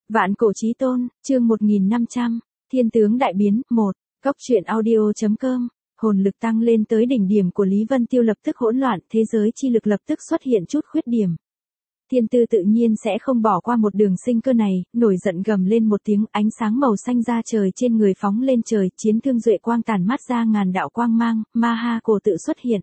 Vạn cổ chí tôn, chương 1500, Thiên tướng đại biến, 1, Cốc truyện audio.com, hồn lực tăng lên tới đỉnh điểm của Lý Vân Tiêu lập tức hỗn loạn, thế giới chi lực lập tức xuất hiện chút khuyết điểm. Thiên Tư tự nhiên sẽ không bỏ qua một đường sinh cơ này, nổi giận gầm lên một tiếng, ánh sáng màu xanh ra trời trên người phóng lên trời, chiến thương duệ quang tàn mát ra ngàn đạo quang mang, ma ha cổ tự xuất hiện.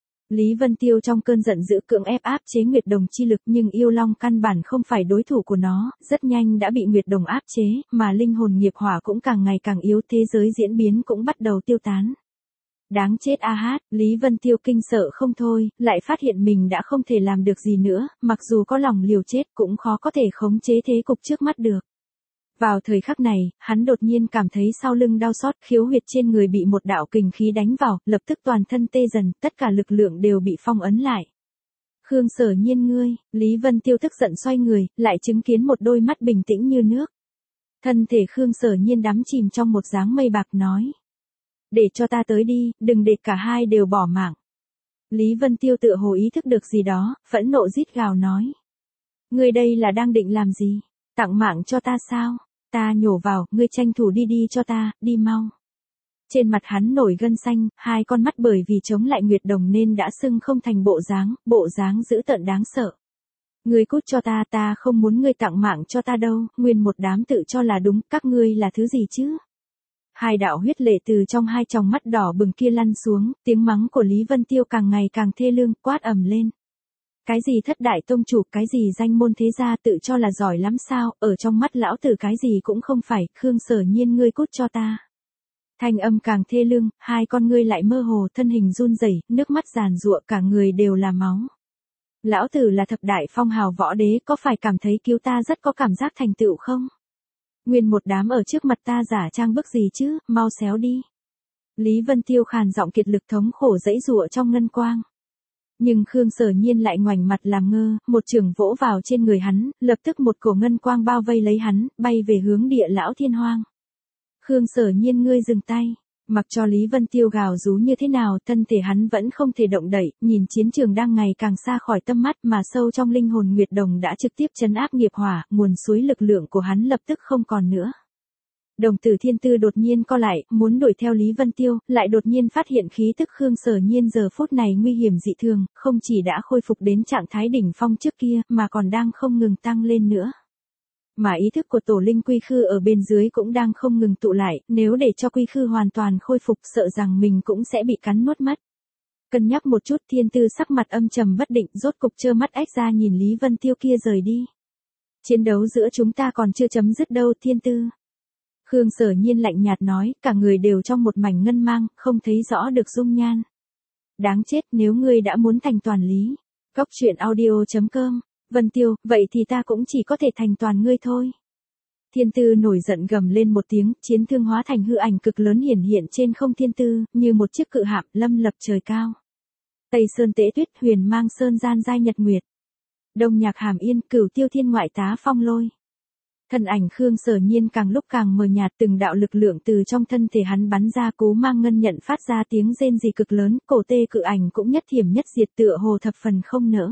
Lý Vân Tiêu trong cơn giận dữ cưỡng ép áp chế Nguyệt Đồng chi lực, nhưng yêu long căn bản không phải đối thủ của nó, rất nhanh đã bị Nguyệt Đồng áp chế, mà linh hồn nghiệp hỏa cũng càng ngày càng yếu, thế giới diễn biến cũng bắt đầu tiêu tán. Đáng chết a hát, Lý Vân Tiêu kinh sợ không thôi, lại phát hiện mình đã không thể làm được gì nữa, mặc dù có lòng liều chết cũng khó có thể khống chế thế cục trước mắt được. Vào thời khắc này, hắn đột nhiên cảm thấy sau lưng đau xót, khiếu huyệt trên người bị một đạo kình khí đánh vào, lập tức toàn thân tê dần, tất cả lực lượng đều bị phong ấn lại. Khương Sở Nhiên ngươi, Lý Vân Tiêu tức giận xoay người, lại chứng kiến một đôi mắt bình tĩnh như nước. Thân thể Khương Sở Nhiên đắm chìm trong một dáng mây bạc nói. Để cho ta tới đi, đừng để cả hai đều bỏ mạng. Lý Vân Tiêu tựa hồ ý thức được gì đó, phẫn nộ rít gào nói. Ngươi đây là đang định làm gì? Tặng mạng cho ta sao? Ta nhổ vào, ngươi tranh thủ đi đi cho ta, đi mau. Trên mặt hắn nổi gân xanh, hai con mắt bởi vì chống lại Nguyệt Đồng nên đã sưng không thành bộ dáng dữ tợn đáng sợ. Ngươi cút cho ta, ta không muốn ngươi tặng mạng cho ta đâu, nguyên một đám tự cho là đúng, các ngươi là thứ gì chứ? Hai đạo huyết lệ từ trong hai tròng mắt đỏ bừng kia lăn xuống, tiếng mắng của Lý Vân Tiêu càng ngày càng thê lương, quát ầm lên. Cái gì thất đại tông chủ, cái gì danh môn thế gia tự cho là giỏi lắm sao, ở trong mắt lão tử cái gì cũng không phải, Khương Sở Nhiên ngươi cút cho ta. Thanh âm càng thê lương, hai con ngươi lại mơ hồ, thân hình run rẩy, nước mắt giàn giụa, cả người đều là máu. Lão tử là thập đại phong hào võ đế, có phải cảm thấy cứu ta rất có cảm giác thành tựu không? Nguyên một đám ở trước mặt ta giả trang bức gì chứ, mau xéo đi. Lý Vân Tiêu khàn giọng kiệt lực thống khổ dãy giụa trong ngân quang. Nhưng Khương Sở Nhiên lại ngoảnh mặt làm ngơ, một chưởng vỗ vào trên người hắn, lập tức một cổ ngân quang bao vây lấy hắn, bay về hướng địa lão thiên hoang. Khương Sở Nhiên ngươi dừng tay, mặc cho Lý Vân Tiêu gào rú như thế nào, thân thể hắn vẫn không thể động đậy, nhìn chiến trường đang ngày càng xa khỏi tâm mắt mà sâu trong linh hồn Nguyệt Đồng đã trực tiếp trấn áp nghiệp hỏa, nguồn suối lực lượng của hắn lập tức không còn nữa. Đồng tử Thiên Tư đột nhiên co lại, muốn đuổi theo Lý Vân Tiêu, lại đột nhiên phát hiện khí tức Khương Sở Nhiên giờ phút này nguy hiểm dị thường, không chỉ đã khôi phục đến trạng thái đỉnh phong trước kia, mà còn đang không ngừng tăng lên nữa. Mà ý thức của tổ linh quy khư ở bên dưới cũng đang không ngừng tụ lại, nếu để cho quy khư hoàn toàn khôi phục sợ rằng mình cũng sẽ bị cắn nuốt mất. Cân nhắc một chút, Thiên Tư sắc mặt âm trầm bất định, rốt cục trơ mắt ếch ra nhìn Lý Vân Tiêu kia rời đi. Chiến đấu giữa chúng ta còn chưa chấm dứt đâu Thiên Tư. Khương Sở Nhiên lạnh nhạt nói, cả người đều trong một mảnh ngân mang, không thấy rõ được dung nhan. Đáng chết, nếu ngươi đã muốn thành toàn Lý. Cốc truyện audio.com, Vân Tiêu, vậy thì ta cũng chỉ có thể thành toàn ngươi thôi. Thiên Tư nổi giận gầm lên một tiếng, chiến thương hóa thành hư ảnh cực lớn hiển hiện trên không Thiên Tư, như một chiếc cự hạm lâm lập trời cao. Tây Sơn Tế Tuyết, Huyền Mang Sơn gian giai nhật nguyệt. Đông Nhạc Hàm Yên, Cửu Tiêu Thiên ngoại tá phong lôi. Thân ảnh Khương Sở Nhiên càng lúc càng mờ nhạt, từng đạo lực lượng từ trong thân thể hắn bắn ra, Cố Mang Ngân nhận phát ra tiếng rên rỉ cực lớn, cổ tê cự ảnh cũng nhất thiểm nhất diệt, tựa hồ thập phần không nỡ.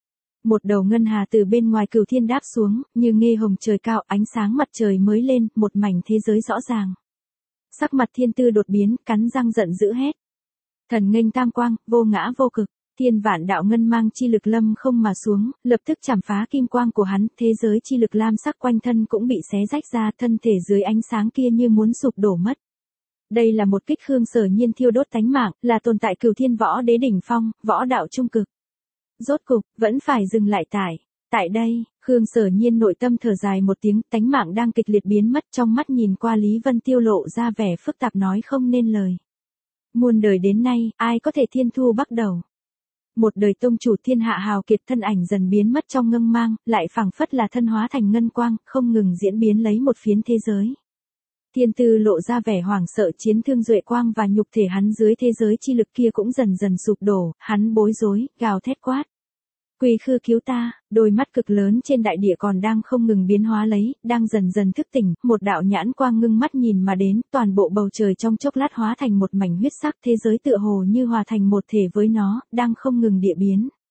Một đầu ngân hà từ bên ngoài Cửu Thiên đáp xuống, như nghe hồng trời cao, ánh sáng mặt trời mới lên, một mảnh thế giới rõ ràng. Sắc mặt Thiên Tư đột biến, cắn răng giận dữ hét. Thần nghênh tam quang, vô ngã vô cực. Thiên vạn đạo ngân mang chi lực lâm không mà xuống, lập tức chảm phá kim quang của hắn, thế giới chi lực lam sắc quanh thân cũng bị xé rách ra, thân thể dưới ánh sáng kia như muốn sụp đổ mất. Đây là một kích Khương Sở Nhiên thiêu đốt tánh mạng, là tồn tại Cửu Thiên võ đế đỉnh phong, võ đạo trung cực. Rốt cục, vẫn phải dừng lại tại đây, Khương Sở Nhiên nội tâm thở dài một tiếng, tánh mạng đang kịch liệt biến mất, trong mắt nhìn qua Lý Vân Tiêu lộ ra vẻ phức tạp nói không nên lời. Muôn đời đến nay, ai có thể thiên thu bắt đầu. Một đời tông chủ thiên hạ hào kiệt thân ảnh dần biến mất trong ngân mang, lại phảng phất là thân hóa thành ngân quang, không ngừng diễn biến lấy một phiến thế giới. Thiên Tư lộ ra vẻ hoảng sợ, chiến thương duệ quang và nhục thể hắn dưới thế giới chi lực kia cũng dần dần sụp đổ, hắn bối rối, gào thét quát. Quy khư cứu ta, đôi mắt cực lớn trên đại địa còn đang không ngừng biến hóa lấy, đang dần dần thức tỉnh, một đạo nhãn quang ngưng mắt nhìn mà đến, toàn bộ bầu trời trong chốc lát hóa thành một mảnh huyết sắc, thế giới tựa hồ như hòa thành một thể với nó, đang không ngừng địa biến.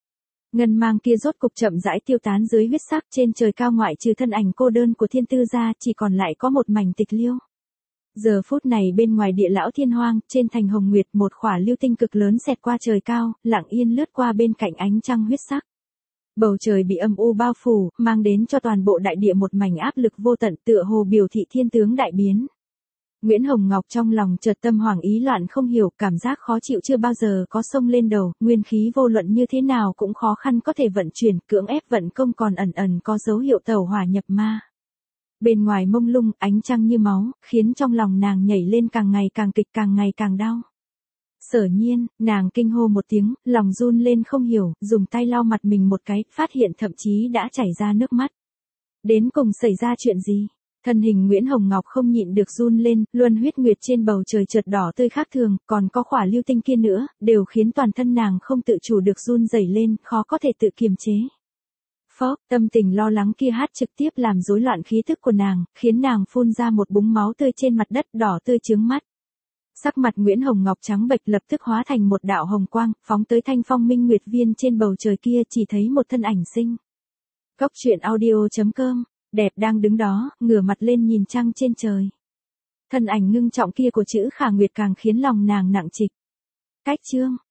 Ngân mang kia rốt cục chậm rãi tiêu tán dưới huyết sắc, trên trời cao ngoại trừ thân ảnh cô đơn của thiên tư ra, chỉ còn lại có một mảnh tịch liêu. Giờ phút này bên ngoài địa lão thiên hoang, trên thành hồng nguyệt, một khỏa lưu tinh cực lớn xẹt qua trời cao, lặng yên lướt qua bên cạnh ánh trăng huyết sắc. Bầu trời bị âm u bao phủ, mang đến cho toàn bộ đại địa một mảnh áp lực vô tận, tựa hồ biểu thị thiên tướng đại biến. Nguyễn Hồng Ngọc trong lòng chợt tâm hoảng ý loạn không hiểu, cảm giác khó chịu chưa bao giờ có xông lên đầu, nguyên khí vô luận như thế nào cũng khó khăn có thể vận chuyển, cưỡng ép vận công còn ẩn ẩn có dấu hiệu tẩu hỏa nhập ma. Bên ngoài mông lung, ánh trăng như máu, khiến trong lòng nàng nhảy lên càng ngày càng kịch, càng ngày càng đau. Sở Nhiên, nàng kinh hô một tiếng, lòng run lên không hiểu, dùng tay lau mặt mình một cái, phát hiện thậm chí đã chảy ra nước mắt. Đến cùng xảy ra chuyện gì? Thân hình Nguyễn Hồng Ngọc không nhịn được run lên, luân huyết nguyệt trên bầu trời chợt đỏ tươi khác thường, còn có khỏa lưu tinh kia nữa, đều khiến toàn thân nàng không tự chủ được run rẩy lên, khó có thể tự kiềm chế. Phó, tâm tình lo lắng kia hát trực tiếp làm rối loạn khí thức của nàng, khiến nàng phun ra một búng máu tươi trên mặt đất đỏ tươi chướng mắt. Sắc mặt Nguyễn Hồng Ngọc trắng bệch lập tức hóa thành một đạo hồng quang, phóng tới thanh phong minh nguyệt viên trên bầu trời kia, chỉ thấy một thân ảnh xinh. Cốc truyện audio.com, đẹp đang đứng đó, ngửa mặt lên nhìn trăng trên trời. Thân ảnh ngưng trọng kia của chữ Khả Nguyệt càng khiến lòng nàng nặng trịch. Cách chương.